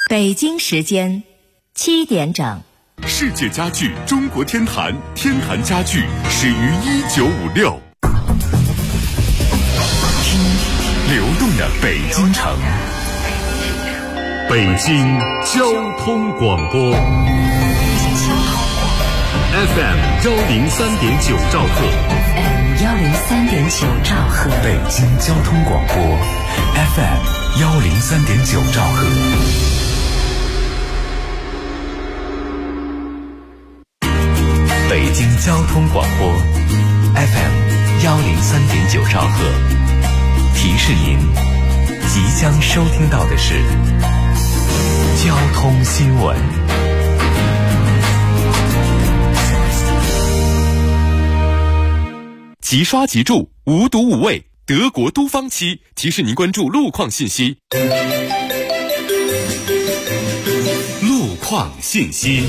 北京时间7点整。 世界家具中国天坛，天坛家具始于1956。听流动的北京城，北京交通广播 FM 103.9兆赫 103.9兆赫， 北京交通广播 FM 103.9兆赫。北京交通广播 FM 103.9兆赫，提示您即将收听到的是交通新闻。即刷即住，无毒无畏，德国都方漆提示您关注路况信息。路况信息。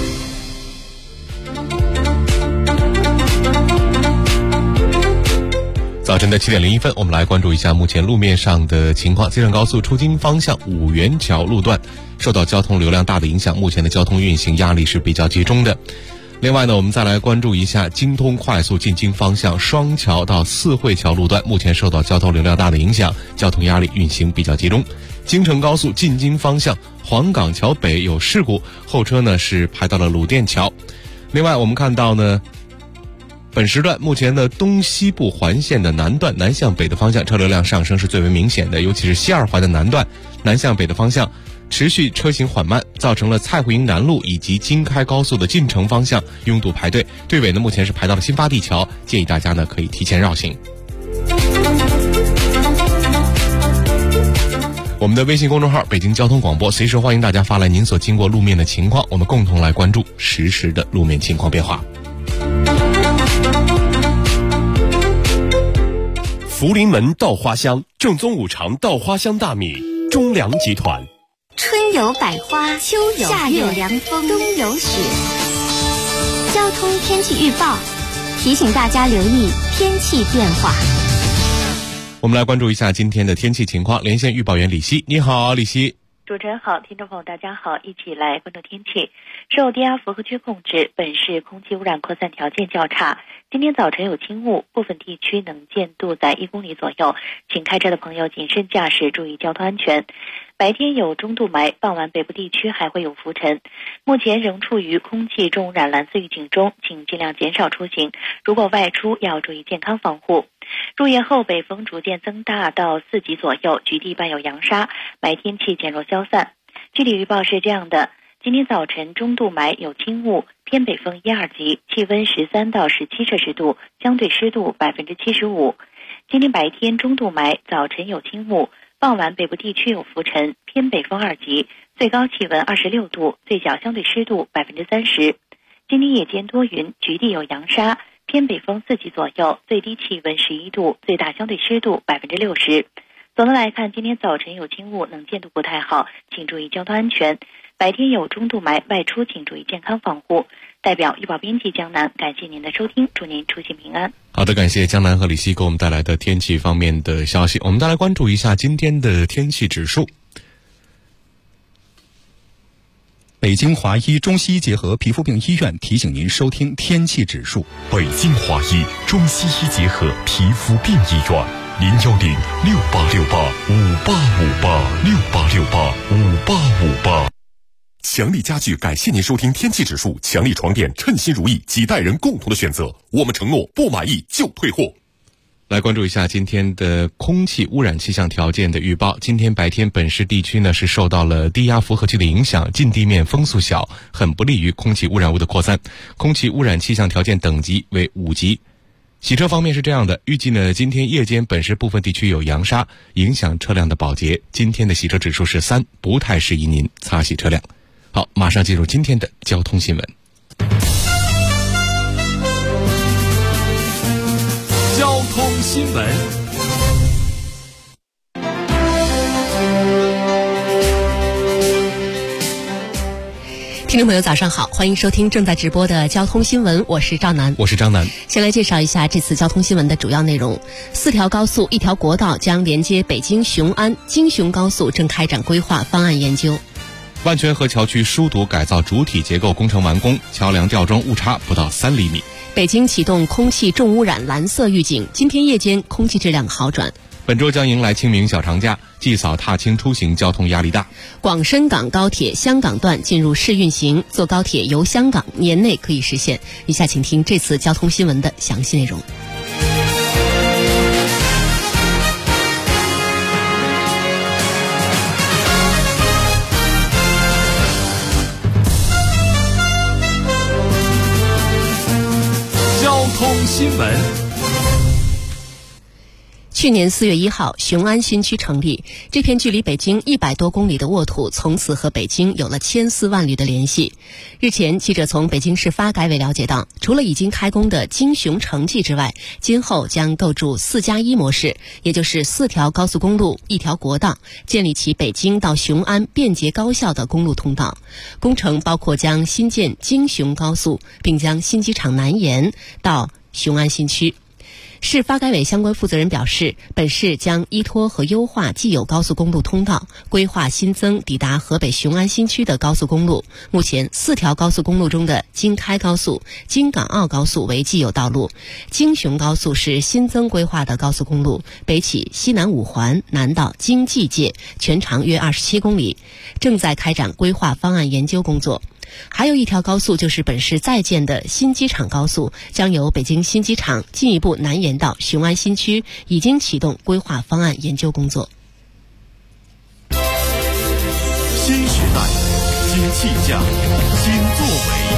早晨的7点01分，我们来关注一下目前路面上的情况。京承高速出京方向五元桥路段受到交通流量大的影响，目前的交通运行压力是比较集中的。另外呢，我们再来关注一下京通快速进京方向双桥到四惠桥路段，目前受到交通流量大的影响，交通压力运行比较集中。京承高速进京方向黄岗桥北有事故，后车呢是排到了鲁甸桥。另外我们看到呢，本时段目前的东西部环线的南段南向北的方向车流量上升是最为明显的，尤其是西二环的南段南向北的方向持续车行缓慢，造成了蔡胡营南路以及京开高速的进城方向拥堵排队，队尾呢目前是排到了新发地桥，建议大家呢可以提前绕行。我们的微信公众号北京交通广播，随时欢迎大家发来您所经过路面的情况，我们共同来关注实时的路面情况变化。福临门稻花香，正宗五常稻花香大米，中粮集团。 春有百花，秋有夏有凉风，冬有雪。交通天气预报提醒大家留意天气变化。 我们来关注一下今天的天气情况，连线预报员李希。你好，李希。 主持人好，听众朋友大家好，一起来关注天气。受低压符合区控制，本市空气污染扩散条件较差，今天早晨有轻雾，部分地区能见度在1公里左右，请开车的朋友谨慎驾驶，注意交通安全。白天有中度霾，傍晚北部地区还会有浮尘。目前仍处于空气重污染蓝色预警中，请尽量减少出行，如果外出要注意健康防护。入夜后北风逐渐增大到4级左右，局地伴有扬沙，霾天气渐弱消散。具体预报是这样的，今天早晨中度霾有轻雾，偏北风1、2级，气温13到17摄氏度，相对湿度75%。今天白天中度霾，早晨有轻雾，傍晚北部地区有浮尘，偏北风2级，最高气温26度，最小相对湿度30%。今天夜间多云，局地有扬沙，偏北风4级左右，最低气温11度，最大相对湿度60%。总的来看，今天早晨有轻雾，能见度不太好，请注意交通安全。白天有中度霾，外出请注意健康防护。代表预报编辑江南，感谢您的收听，祝您出行平安。 好的，感谢江南和李希给我们带来的天气方面的消息。我们再来关注一下今天的天气指数。 北京华医中西医结合皮肤病医院提醒您收听天气指数。 北京华医中西医结合皮肤病医院，010-6868-5858，6868-5858。强力家具感谢您收听天气指数，强力床垫称心如意，几代人共同的选择，我们承诺不满意就退货。来关注一下今天的空气污染气象条件的预报。今天白天本市地区呢是受到了低压符合区的影响，近地面风速小，很不利于空气污染物的扩散，空气污染气象条件等级为5级。洗车方面是这样的，预计呢今天夜间本市部分地区有扬沙，影响车辆的保洁，今天的洗车指数是3，不太适宜您擦洗车辆。好，马上进入今天的交通新闻。交通新闻。 听众朋友早上好，欢迎收听正在直播的交通新闻，我是赵楠。 我是张楠。 先来介绍一下这次交通新闻的主要内容。4条高速1条国道将连接北京雄安，京雄高速正开展规划方案研究。 万泉河桥区疏堵改造主体结构工程完工，桥梁吊装误差不到3厘米。 北京启动空气重污染蓝色预警，今天夜间空气质量好转。 本周将迎来清明小长假，祭扫踏青出行交通压力大。 广深港高铁香港段进入试运行，坐高铁游香港年内可以实现。以下请听这次交通新闻的详细内容。 交通新闻。 去年4月1号，雄安新区成立，这片距离北京100多公里的沃土，从此和北京有了千丝万缕的联系。日前，记者从北京市发改委了解到，除了已经开工的京雄城际之外，今后将构筑4+1模式，也就是4条高速公路、1条国道，建立起北京到雄安便捷高效的公路通道。工程包括将新建京雄高速，并将新机场南延到雄安新区。市发改委相关负责人表示，本市将依托和优化既有高速公路通道，规划新增抵达河北雄安新区的高速公路。目前4条高速公路中的京开高速、京港澳高速为既有道路，京雄高速是新增规划的高速公路，北起西南5环，南到京冀界，全长约27公里，正在开展规划方案研究工作。还有1条高速就是本市在建的新机场高速，将由北京新机场进一步南延到雄安新区，已经启动规划方案研究工作。 新时代，新气象，新作为。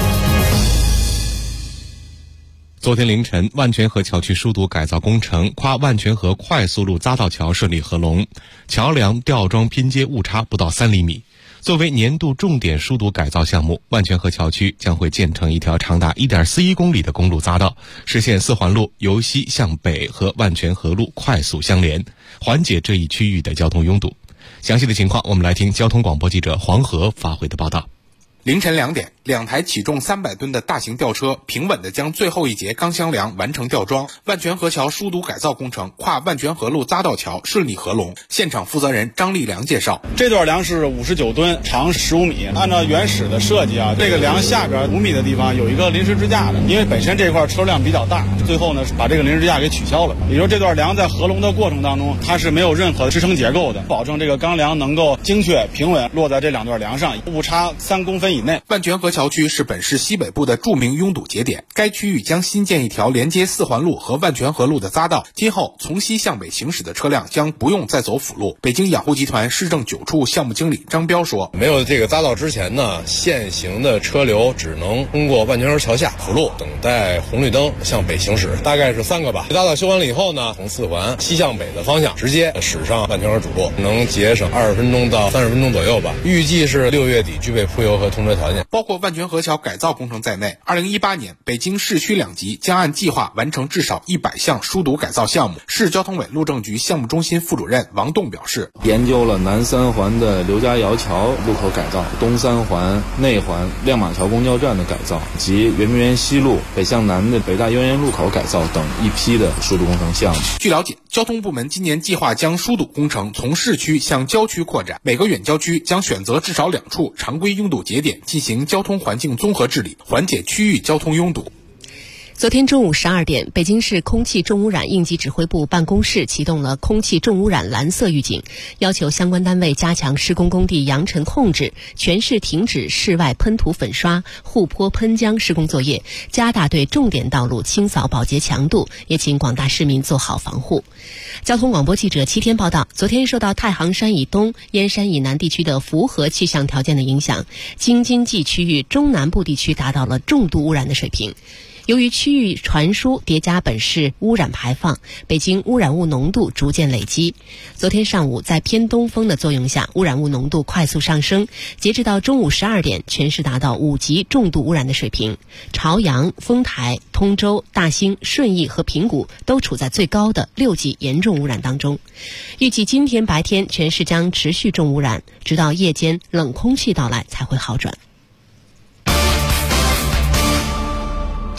昨天凌晨，万泉河桥区疏堵改造工程跨万泉河快速路匝道桥顺利合龙，桥梁吊装拼接误差不到3厘米。作为年度重点疏堵改造项目，万泉河桥区将会建成一条长达 1.41 公里的公路匝道，实现4环路由西向北和万泉河路快速相连，缓解这一区域的交通拥堵。详细的情况，我们来听交通广播记者黄河发回的报道。 凌晨2点，2台起重300吨的大型吊车平稳地将最后一节钢箱梁完成吊装，万泉河桥疏堵改造工程跨万泉河路匝道桥顺利合龙。现场负责人张立良介绍， 这段梁是59吨，长15米。按照原始的设计这个梁下边5米的地方有一个临时支架的，因为本身这块车辆比较大，最后呢把这个临时支架给取消了。也就是这段梁在合龙的过程当中，它是没有任何支撑结构的，保证这个钢梁能够精确平稳落在这2段梁上，误差3公分以内。 万泉河桥区是本市西北部的著名拥堵节点，该区域将新建一条连接4环路和万泉河路的匝道，今后从西向北行驶的车辆将不用再走辅路。北京养护集团市政9处项目经理张彪说， 没有这个匝道之前呢，现行的车流只能通过万泉河桥下辅路等待红绿灯向北行驶，大概是3个吧。匝道修完了以后呢，从4环西向北的方向直接驶上万泉河主路，能节省20分钟到30分钟左右吧。预计是6月底具备铺油和通车条件。 包括万泉河桥改造工程在内，2018年北京市区2级将按计划完成至少100项疏堵改造项目。市交通委路政局项目中心副主任王栋表示， 研究了南3环的刘家窑桥路口改造，东3环内环亮马桥公交站的改造，及圆明园西路北向南的北大渊源路口改造等一批的疏堵工程项目。 据了解，交通部门今年计划将疏堵工程从市区向郊区扩展，每个远郊区将选择至少2处常规拥堵节点进行交通环境综合治理，缓解区域交通拥堵。 昨天中午12点，北京市空气重污染应急指挥部办公室启动了空气重污染蓝色预警，要求相关单位加强施工工地扬尘控制，全市停止室外喷涂粉刷、护坡喷浆施工作业，加大对重点道路清扫保洁强度，也请广大市民做好防护。交通广播记者7天报道，昨天受到太行山以东、燕山以南地区的符合气象条件的影响，京津冀区域中南部地区达到了重度污染的水平。由于区域传输叠加本市污染排放，北京污染物浓度逐渐累积。昨天上午，在偏东风的作用下，污染物浓度快速上升，截至到中午12点，全市达到5级重度污染的水平。朝阳、丰台、通州、大兴、顺义和平谷都处在最高的6级严重污染当中。预计今天白天全市将持续重污染，直到夜间冷空气到来才会好转。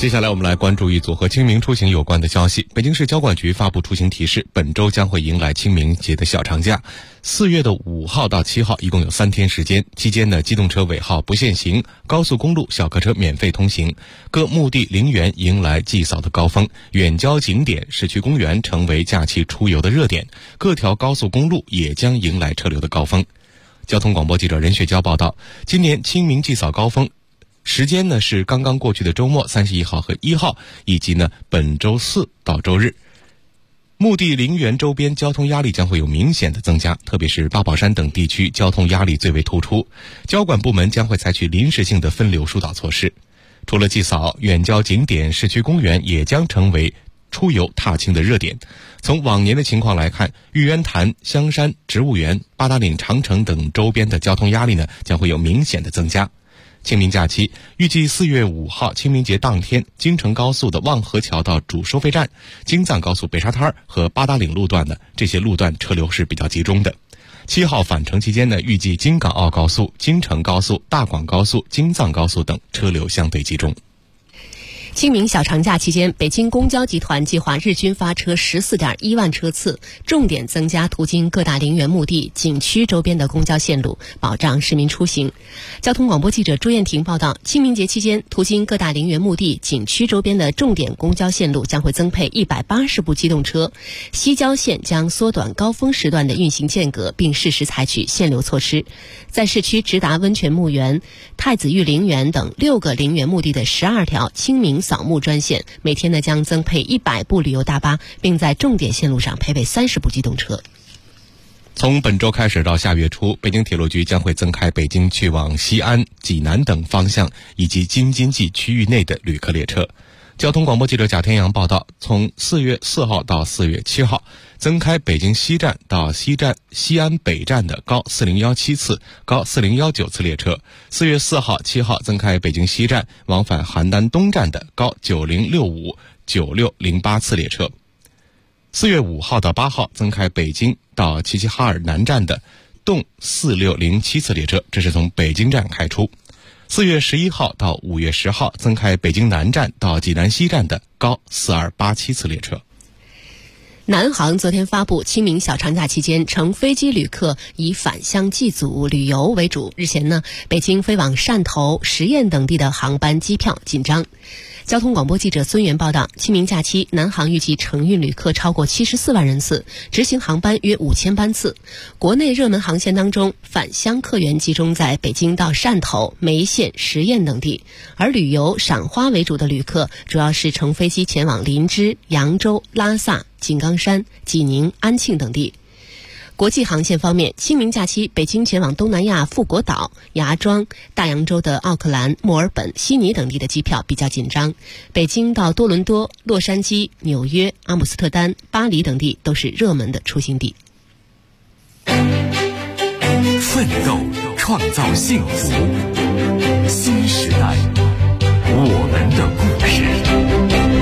接下来我们来关注一组和清明出行有关的消息。北京市交管局发布出行提示，本周将会迎来清明节的小长假。4月的5号到7号一共有3天时间，期间呢，机动车尾号不限行，高速公路小客车免费通行，各墓地陵园迎来祭扫的高峰，远郊景点、市区公园成为假期出游的热点，各条高速公路也将迎来车流的高峰。交通广播记者任雪娇报道，今年清明祭扫高峰时间呢是刚刚过去的周末31号和1号，以及呢本周4到周日。墓地陵园周边交通压力将会有明显的增加，特别是八宝山等地区交通压力最为突出。交管部门将会采取临时性的分流疏导措施。除了祭扫，远郊景点、市区公园也将成为出游踏青的热点。从往年的情况来看，玉渊潭、香山、植物园、八达岭长城等周边的交通压力呢将会有明显的增加。清明假期预计4月5号清明节当天，京承高速的望河桥到主收费站、京藏高速北沙滩和八达岭路段呢，这些路段车流是比较集中的。7号返程期间呢，预计京港澳高速、京承高速、大广高速、京藏高速等车流相对集中。 清明小长假期间，北京公交集团计划日均发车14.1万车次，重点增加途经各大陵园墓地、景区周边的公交线路，保障市民出行。交通广播记者朱艳婷报道，清明节期间，途经各大陵园墓地、景区周边的重点公交线路将会增配180部机动车，西郊线将缩短高峰时段的运行间隔，并适时采取限流措施。在市区直达温泉墓园、太子峪陵园等6个陵园墓地的12条清明扫墓专线，每天呢将增配100部旅游大巴，并在重点线路上配备30部机动车。 从本周开始到下月初，北京铁路局将会增开北京去往西安、济南等方向以及京津冀区域内的旅客列车。交通广播记者贾天阳报道，从4月4号到4月7号，增开北京西站到西安北站的高4017次、高4019次列车。4月4号、7号增开北京西站往返邯郸东站的高9065、9608次列车。4月5号到8号增开北京到齐齐哈尔南站的动4607次列车，这是从北京站开出。4月11号到5月10号增开北京南站到济南西站的高4287次列车。 南航昨天发布，清明小长假期间乘飞机旅客以返乡祭祖旅游为主。日前呢，北京飞往汕头、十堰等地的航班机票紧张。交通广播记者孙源报道，清明假期南航预计承运旅客超过74万人次，执行航班约5000班次。国内热门航线当中，返乡客源集中在北京到汕头、梅县、十堰等地，而旅游赏花为主的旅客主要是乘飞机前往林芝、扬州、拉萨、井冈山、济宁、安庆等地。国际航线方面，清明假期北京前往东南亚富国岛、芽庄、大洋洲的奥克兰、墨尔本、悉尼等地的机票比较紧张。北京到多伦多、洛杉矶、纽约、阿姆斯特丹、巴黎等地都是热门的出行地。 奋斗，创造幸福，新时代，我们的故事。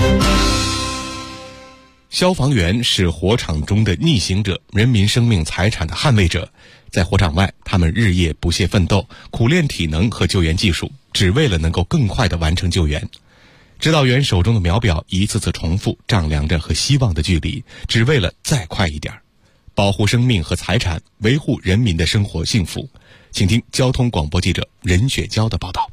消防员是火场中的逆行者，人民生命财产的捍卫者。在火场外，他们日夜不懈奋斗，苦练体能和救援技术，只为了能够更快地完成救援。指导员手中的秒表一次次重复，丈量着和希望的距离，只为了再快一点。保护生命和财产，维护人民的生活幸福。请听交通广播记者任雪娇的报道。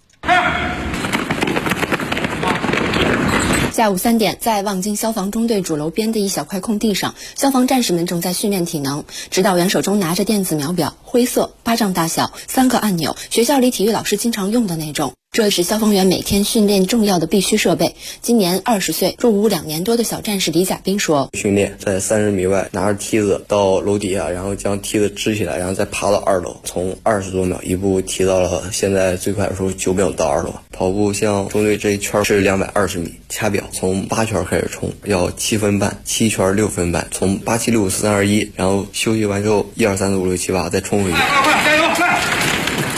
下午3点，在望京消防中队主楼边的一小块空地上，消防战士们正在训练体能。指导员手中拿着电子秒表，灰色，巴掌大小，3个按钮，学校里体育老师经常用的那种。这是消防员每天训练重要的必须设备。今年20岁入伍2年多的小战士李甲兵说， 训练在30米外拿着梯子到楼底下，然后将梯子支起来，然后再爬到2楼，从20多秒一步提到了现在最快的时候9秒到2楼。跑步像中队这一圈是220米，掐表从8圈开始冲，要7分半，7圈6分半，从87654321，然后休息完之后1、2、3、4、5、6、7、8再冲回去。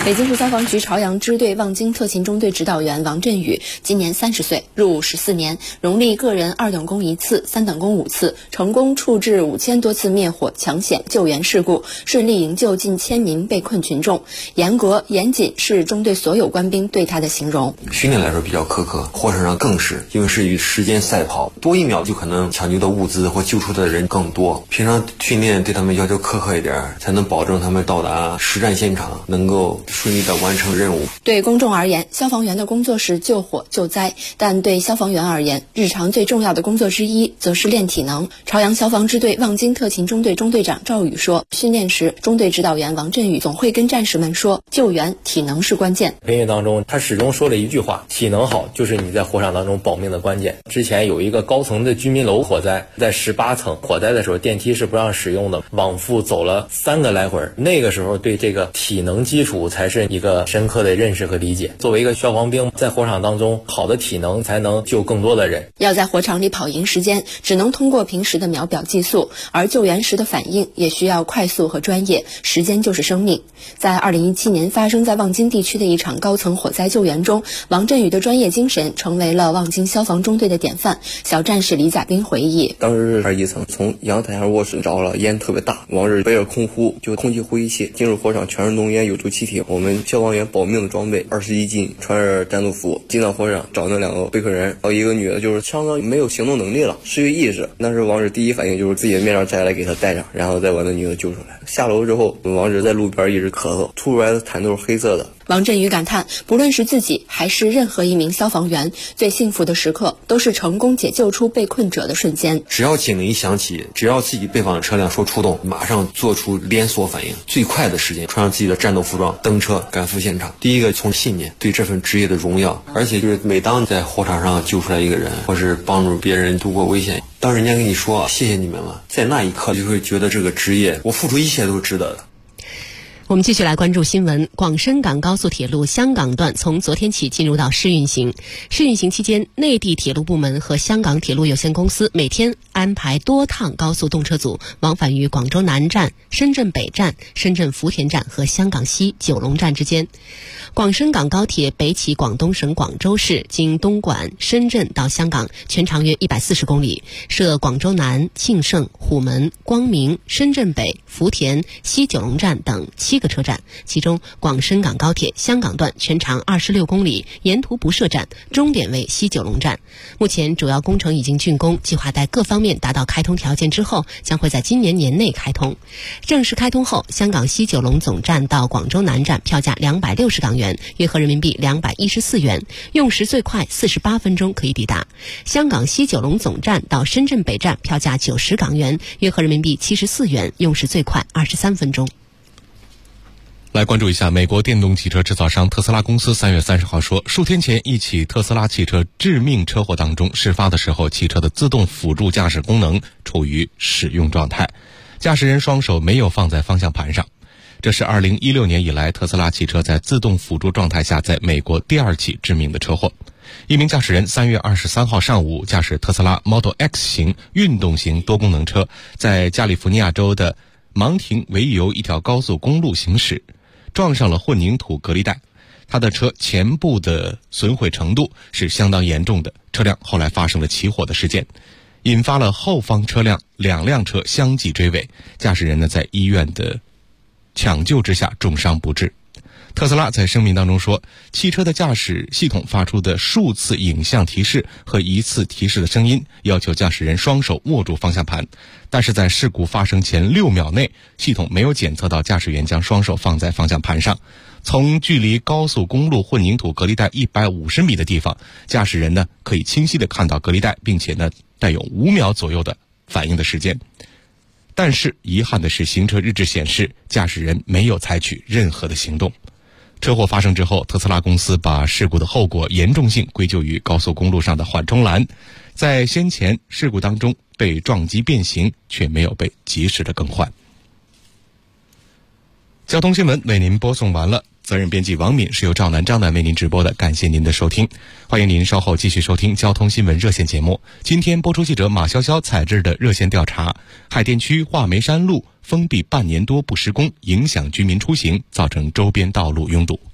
北京市消防局朝阳支队望京特勤中队指导员王振宇今年30岁，入伍14年，荣立个人2等功1次、3等功5次，成功处置5000多次灭火抢险救援事故，顺利营救近1000名被困群众。严格严谨是中队所有官兵对他的形容。 训练来说比较苛刻，火场上更是，因为是与时间赛跑，多1秒就可能抢救的物资或救出的人更多。平常训练对他们要求苛刻一点，才能保证他们到达实战现场能够顺利的完成任务。 对公众而言，消防员的工作是救火救灾，但对消防员而言，日常最重要的工作之一则是练体能。朝阳消防支队望京特勤中队中队长赵宇说，训练时中队指导员王振宇总会跟战士们说，救援体能是关键。 培训当中他始终说了一句话，体能好就是你在火场当中保命的关键。之前有一个高层的居民楼火灾，在18层，火灾的时候电梯是不让使用的，往复走了3个来回，那个时候对这个体能基础才是一个深刻的认识和理解。作为一个消防兵，在火场当中好的体能才能救更多的人。 要在火场里跑赢时间，只能通过平时的秒表计速，而救援时的反应也需要快速和专业，时间就是生命。在2017年发生在望京地区的一场高层火灾救援中，王振宇的专业精神成为了望京消防中队的典范。小战士李甲兵回忆， 当时是21层，从阳台上卧室着了，烟特别大，往日背着空呼，就空气呼吸器进入火场，全是浓烟有毒气体。我们消防员保命的装备21斤，穿着战斗服进到火场，找那2个被困人，然后一个女的就是枪上没有行动能力了，失去意识。那时王志第一反应就是自己的面罩摘下来给她戴上，然后再把那女的救出来。下楼之后，王志在路边一直咳嗽，吐出来的痰都是黑色的。 王振宇感叹，不论是自己还是任何一名消防员，最幸福的时刻都是成功解救出被困者的瞬间。 只要警铃一响起，只要自己被绑的车辆说出动，马上做出连锁反应，最快的时间穿上自己的战斗服装，登车赶赴现场。第一个从信念对这份职业的荣耀，而且就是每当在火场上救出来一个人，或是帮助别人度过危险，当人家跟你说谢谢你们了，在那一刻就会觉得这个职业我付出一切都是值得的。 我们继续来关注新闻。广深港高速铁路香港段从昨天起进入到试运行。试运行期间，内地铁路部门和香港铁路有限公司每天安排多趟高速动车组往返于广州南站、深圳北站、深圳福田站和香港西九龙站之间。广深港高铁北起广东省广州市，经东莞、深圳到香港，全长约140公里，设广州南、庆盛、虎门、光明、深圳北、福田、西九龙站等7个车站，其中广深港高铁香港段全长26公里，沿途不设站，终点为西九龙站。目前主要工程已经竣工，计划待各方面达到开通条件之后，将会在今年年内开通。正式开通后，香港西九龙总站到广州南站票价260港元，约合人民币214元，用时最快48分钟可以抵达。香港西九龙总站到深圳北站票价90港元，约合人民币74元，用时最快23分钟。 来关注一下美国电动汽车制造商特斯拉公司3月30号说，数天前一起特斯拉汽车致命车祸当中，事发的时候汽车的自动辅助驾驶功能处于使用状态，驾驶人双手没有放在方向盘上。这是2016年以来特斯拉汽车在自动辅助状态下在美国第2起致命的车祸。一名驾驶人3月23号上午驾驶特斯拉 Model X 型运动型多功能车，在加利福尼亚州的芒廷维尤一条高速公路行驶，撞上了混凝土隔离带。他的车前部的损毁程度是相当严重的，车辆后来发生了起火的事件，引发了后方车辆2辆车相继追尾，驾驶人呢在医院的抢救之下重伤不治。特斯拉在声明当中说，汽车的驾驶系统发出的数次影像提示和1次提示的声音要求驾驶人双手握住方向盘，但是在事故发生前6秒内，系统没有检测到驾驶员将双手放在方向盘上。从距离高速公路混凝土隔离带150米的地方，驾驶人呢可以清晰地看到隔离带，并且呢带有5秒左右的反应的时间。但是遗憾的是，行车日志显示驾驶人没有采取任何的行动。车祸发生之后，特斯拉公司把事故的后果严重性归咎于高速公路上的缓冲栏，在先前事故当中被撞击变形，却没有被及时的更换。交通新闻为您播送完了。 责任编辑王敏，是由赵南、张楠为您直播的。感谢您的收听，欢迎您稍后继续收听交通新闻热线节目。今天播出记者马潇潇采制的热线调查：海淀区画眉山路封闭半年多不施工，影响居民出行，造成周边道路拥堵。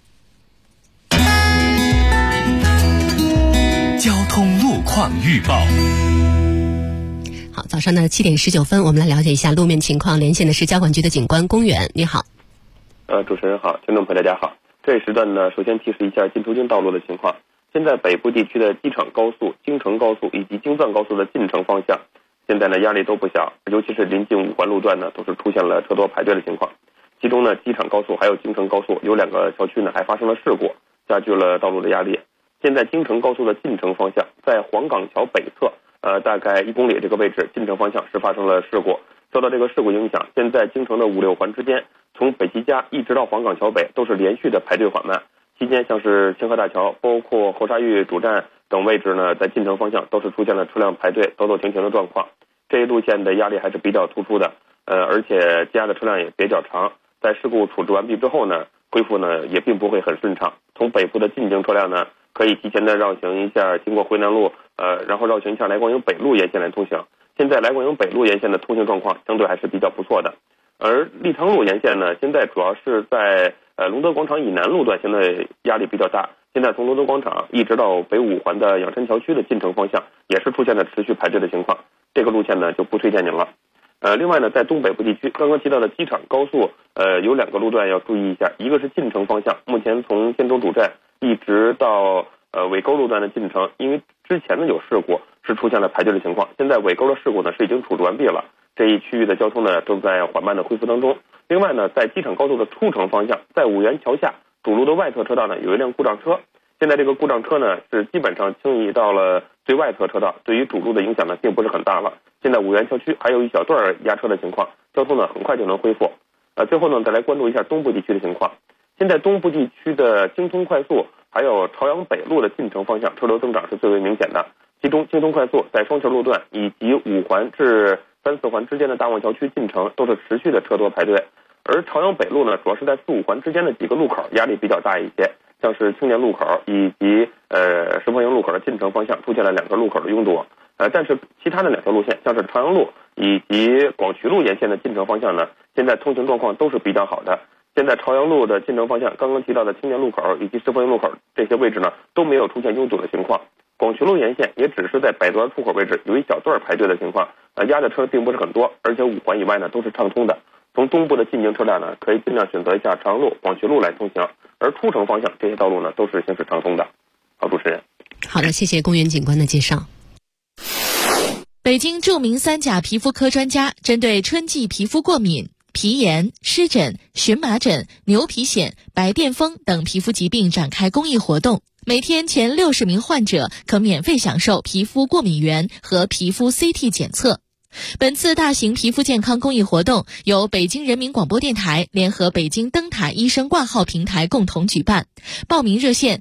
交通路况预报。 好，早上的7点19分，我们来了解一下路面情况。连线的是交管局的警官龚远，你好。 主持人好，听众朋友大家好。这一时段呢，首先提示一下进出京道路的情况。现在北部地区的机场高速、京承高速以及京藏高速的进城方向，现在呢压力都不小，尤其是临近五环路段呢，都是出现了车多排队的情况。其中呢，机场高速还有京承高速有2个小区呢还发生了事故，加剧了道路的压力。现在京承高速的进城方向，在黄岗桥北侧，大概1公里这个位置，进城方向是发生了事故。受到这个事故影响，现在京承的5、6环之间，从北齐家一直到黄岗桥北都是连续的排队缓慢。期间像是清河大桥，包括后沙峪主站等位置呢，在进城方向都是出现了车辆排队走走停停的状况。这一路线的压力还是比较突出的，而且积压的车辆也比较长。在事故处置完毕之后呢，恢复呢也并不会很顺畅。从北部的进京车辆呢，可以提前的绕行一下，经过回南路，然后绕行一下来广营北路沿线来通行。现在来广营北路沿线的通行状况相对还是比较不错的。而立汤路沿线呢，现在主要是在龙德广场以南路段，现在压力比较大。现在从龙德广场一直到北5环的养山桥区的进城方向，也是出现了持续排队的情况。这个路线呢就不推荐您了。另外呢，在东北部地区，刚刚提到的机场高速，有2个路段要注意一下。一个是进城方向，目前从建州主站一直到尾沟路段的进城，因为之前呢有事故，是出现了排队的情况。现在尾沟的事故呢是已经处置完毕了，这一区域的交通呢正在缓慢的恢复当中。另外呢，在机场高速的出城方向，在五原桥下主路的外侧车道呢有一辆故障车，现在这个故障车呢是基本上倾移到了最外侧车道，对于主路的影响呢并不是很大了。现在五原桥区还有一小段压车的情况，交通呢很快就能恢复。最后呢，再来关注一下东部地区的情况。现在东部地区的京通快速还有朝阳北路的进城方向车流增长是最为明显的。其中京通快速在双桥路段以及5环至3、4环之间的大望桥区进城都是持续的车多排队。而朝阳北路呢，主要是在4、5环之间的几个路口压力比较大一些，像是青年路口以及石峰营路口的进城方向出现了2个路口的拥堵。但是其他的2条路线，像是朝阳路以及广渠路沿线的进城方向呢，现在通行状况都是比较好的。现在朝阳路的进城方向，刚刚提到的青年路口以及石峰营路口这些位置呢，都没有出现拥堵的情况。广渠路沿线也只是在北端出口位置有一小段排队的情况，压的车并不是很多，而且5环以外呢都是畅通的。从东部的进京车辆呢，可以尽量选择一下朝阳路、广渠路来通行，而出城方向这些道路呢都是行驶畅通的。好，主持人。 好的，谢谢龚远警官的介绍。 北京著名3甲皮肤科专家针对春季皮肤过敏、皮炎、湿疹、荨麻疹、牛皮癣、白癜风等皮肤疾病展开公益活动，每天前60名患者可免费享受皮肤过敏原和皮肤 CT 检测。本次大型皮肤健康公益活动由北京人民广播电台联合北京灯塔医生挂号平台共同举办，报名热线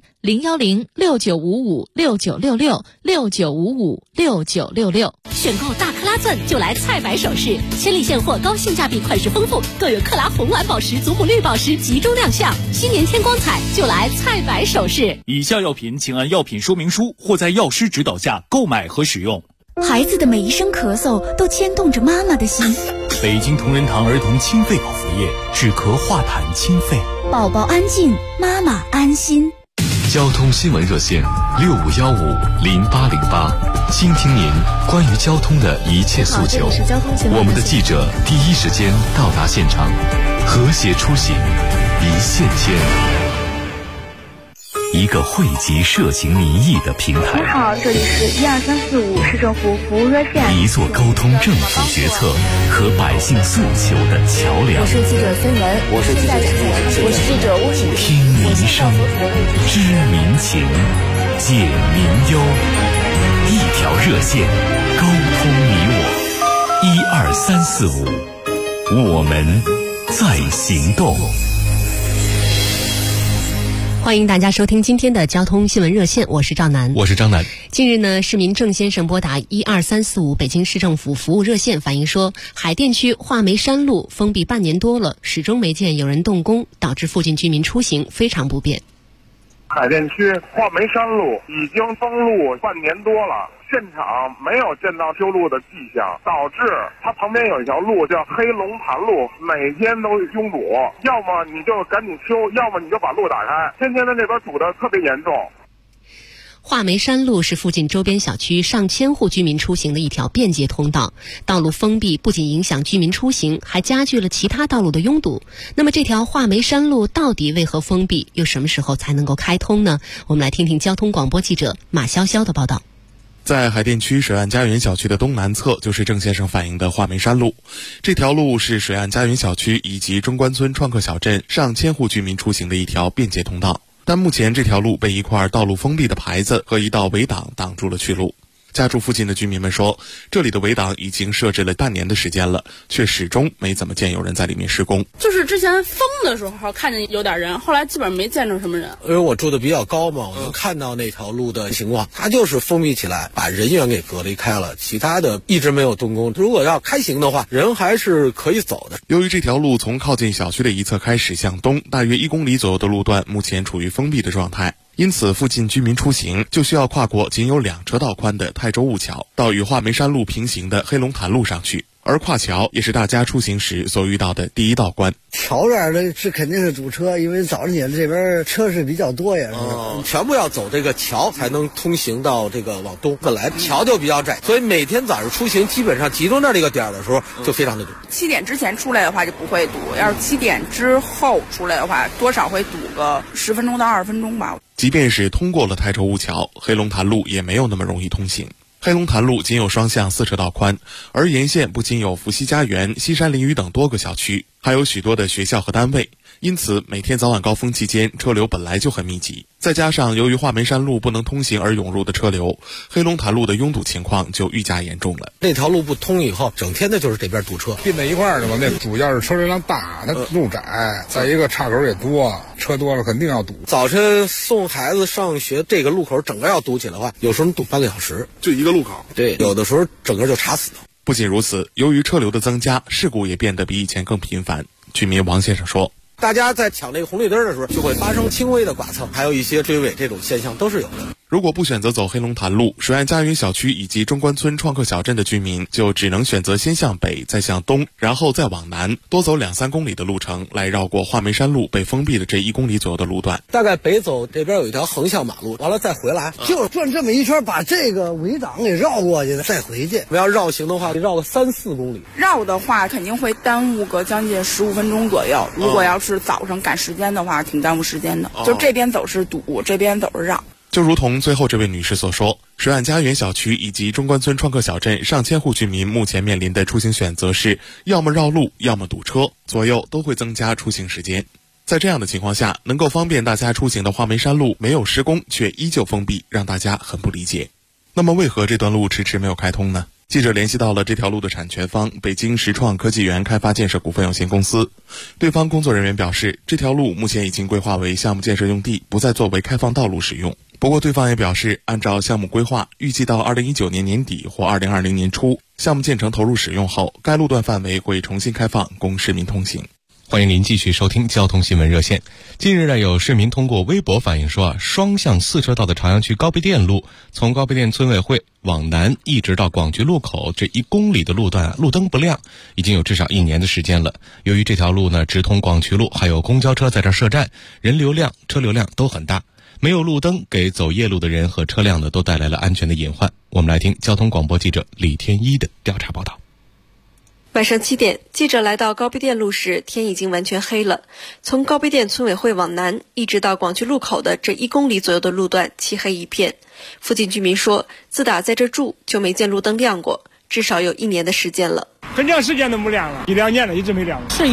010-6955-6966，6955-6966。 选购大克拉钻就来菜百首饰，千里现货，高性价比，款式丰富，更有克拉红蓝宝石、祖母绿宝石集中亮相。新年添光彩，就来菜百首饰。 以下药品请按药品说明书或在药师指导下购买和使用。 孩子的每一声咳嗽都牵动着妈妈的心。 北京同仁堂儿童清肺口服液，止咳化痰清肺， 宝宝安静，妈妈安心。 交通新闻热线65150808，倾听您关于交通的一切诉求。我们的记者第一时间到达现场，和谐出行，一线牵。一个汇集社情民意的平台。 你好，这里是12345市政府服务热线。 一座沟通政府决策和百姓诉求的桥梁。 我是记者孙文， 我是记者陈岩， 我是记者吴雨。 听民生，知民情，解民忧，一条热线，沟通你我。12345，我们在行动。 欢迎大家收听今天的交通新闻热线，我是赵楠。 我是张楠。 近日呢，市民郑先生拨打12345北京市政府服务热线反映说，海淀区画眉山路封闭半年多了，始终没见有人动工，导致附近居民出行非常不便。 海淀区画眉山路已经封路半年多了，现场没有见到修路的迹象，导致它旁边有一条路叫黑龙潭路，每天都拥堵，要么你就赶紧修，要么你就把路打开，天天在这边堵得特别严重。 画眉山路是附近周边小区上千户居民出行的一条便捷通道，道路封闭不仅影响居民出行，还加剧了其他道路的拥堵。那么这条画眉山路到底为何封闭，又什么时候才能够开通呢？我们来听听交通广播记者马潇潇的报道。 在海淀区水岸家园小区的东南侧，就是郑先生反映的画眉山路。这条路是水岸家园小区以及中关村创客小镇上千户居民出行的一条便捷通道。但目前这条路被一块道路封闭的牌子和一道围挡挡住了去路。家住附近的居民们说，这里的围挡已经设置了半年的时间了，却始终没怎么见有人在里面施工。 就是之前封的时候看见有点人，后来基本上没见着什么人。 因为我住的比较高嘛，我能看到那条路的情况，它就是封闭起来，把人员给隔离开了，其他的一直没有动工。如果要开行的话，人还是可以走的。 由于这条路从靠近小区的一侧开始向东，大约1公里左右的路段目前处于封闭的状态。因此附近居民出行就需要跨过仅有2车道宽的泰州雾桥，到与画眉山路平行的黑龙潭路上去。而跨桥也是大家出行时所遇到的第一道关。 桥这儿的是肯定是堵车，因为早上起来这边车是比较多呀。 全部要走这个桥才能通行到这个往东，本来桥就比较窄，所以每天早上出行基本上集中到这个点的时候就非常的堵。 7点之前出来的话就不会堵，要是7点之后出来的话，多少会堵个10分钟到20分钟吧。 即便是通过了泰州雾桥，黑龙潭路也没有那么容易通行。黑龙潭路仅有双向4车道宽，而沿线不仅有福熙家园、西山林屿等多个小区，还有许多的学校和单位，因此每天早晚高峰期间车流本来就很密集，再加上由于画眉山路不能通行而涌入的车流，黑龙潭路的拥堵情况就愈加严重了。 这条路不通以后，整天的就是这边堵车， 并在一块儿的嘛。那主要是车流量大，那路窄，再一个岔口也多，车多了肯定要堵。 早晨送孩子上学，这个路口整个要堵起来的话，有时候堵半个小时， 就一个路口。 对，有的时候整个就查死了。 不仅如此，由于车流的增加，事故也变得比以前更频繁。居民王先生说， 大家在抢这个红绿灯的时候，就会发生轻微的剐蹭，还有一些追尾，这种现象都是有的。 如果不选择走黑龙潭路，水岸家园小区以及中关村创客小镇的居民就只能选择先向北，再向东，然后再往南，多走2-3公里的路程，来绕过画眉山路被封闭的这1公里左右的路段。 大概北走这边有一条横向马路，完了再回来， 就转这么一圈，把这个围挡给绕过去，再回去。 我们要绕行的话，得绕个3-4公里。 绕的话肯定会耽误个将近15分钟左右。如果要是早上赶时间的话，挺耽误时间的。就这边走是堵，这边走是绕。 就如同最后这位女士所说，水岸家园小区以及中关村创客小镇上千户居民目前面临的出行选择是要么绕路，要么堵车，左右都会增加出行时间。在这样的情况下，能够方便大家出行的画眉山路没有施工却依旧封闭，让大家很不理解。那么为何这段路迟迟没有开通呢？记者联系到了这条路的产权方北京实创科技园开发建设股份有限公司，对方工作人员表示，这条路目前已经规划为项目建设用地，不再作为开放道路使用。不过对方也表示，按照项目规划，预计到2019年年底或2020年初，项目建成投入使用后，该路段范围会重新开放供市民通行。 欢迎您继续收听交通新闻热线。近日呢，有市民通过微博反映说双向4车道的朝阳区高碑店路，从高碑店村委会往南一直到广渠路口这1公里的路段路灯不亮，已经有至少1年的时间了。由于这条路呢直通广渠路，还有公交车在这设站，人流量、车流量都很大，没有路灯给走夜路的人和车辆呢都带来了安全的隐患。我们来听交通广播记者李天一的调查报道。 晚上7点，记者来到高碑店路时，天已经完全黑了。从高碑店村委会往南，一直到广渠路口的这1公里左右的路段漆黑一片。附近居民说，自打在这住就没见路灯亮过，至少有1年的时间了。 很长时间都没亮了，1-2年了，一直没亮。是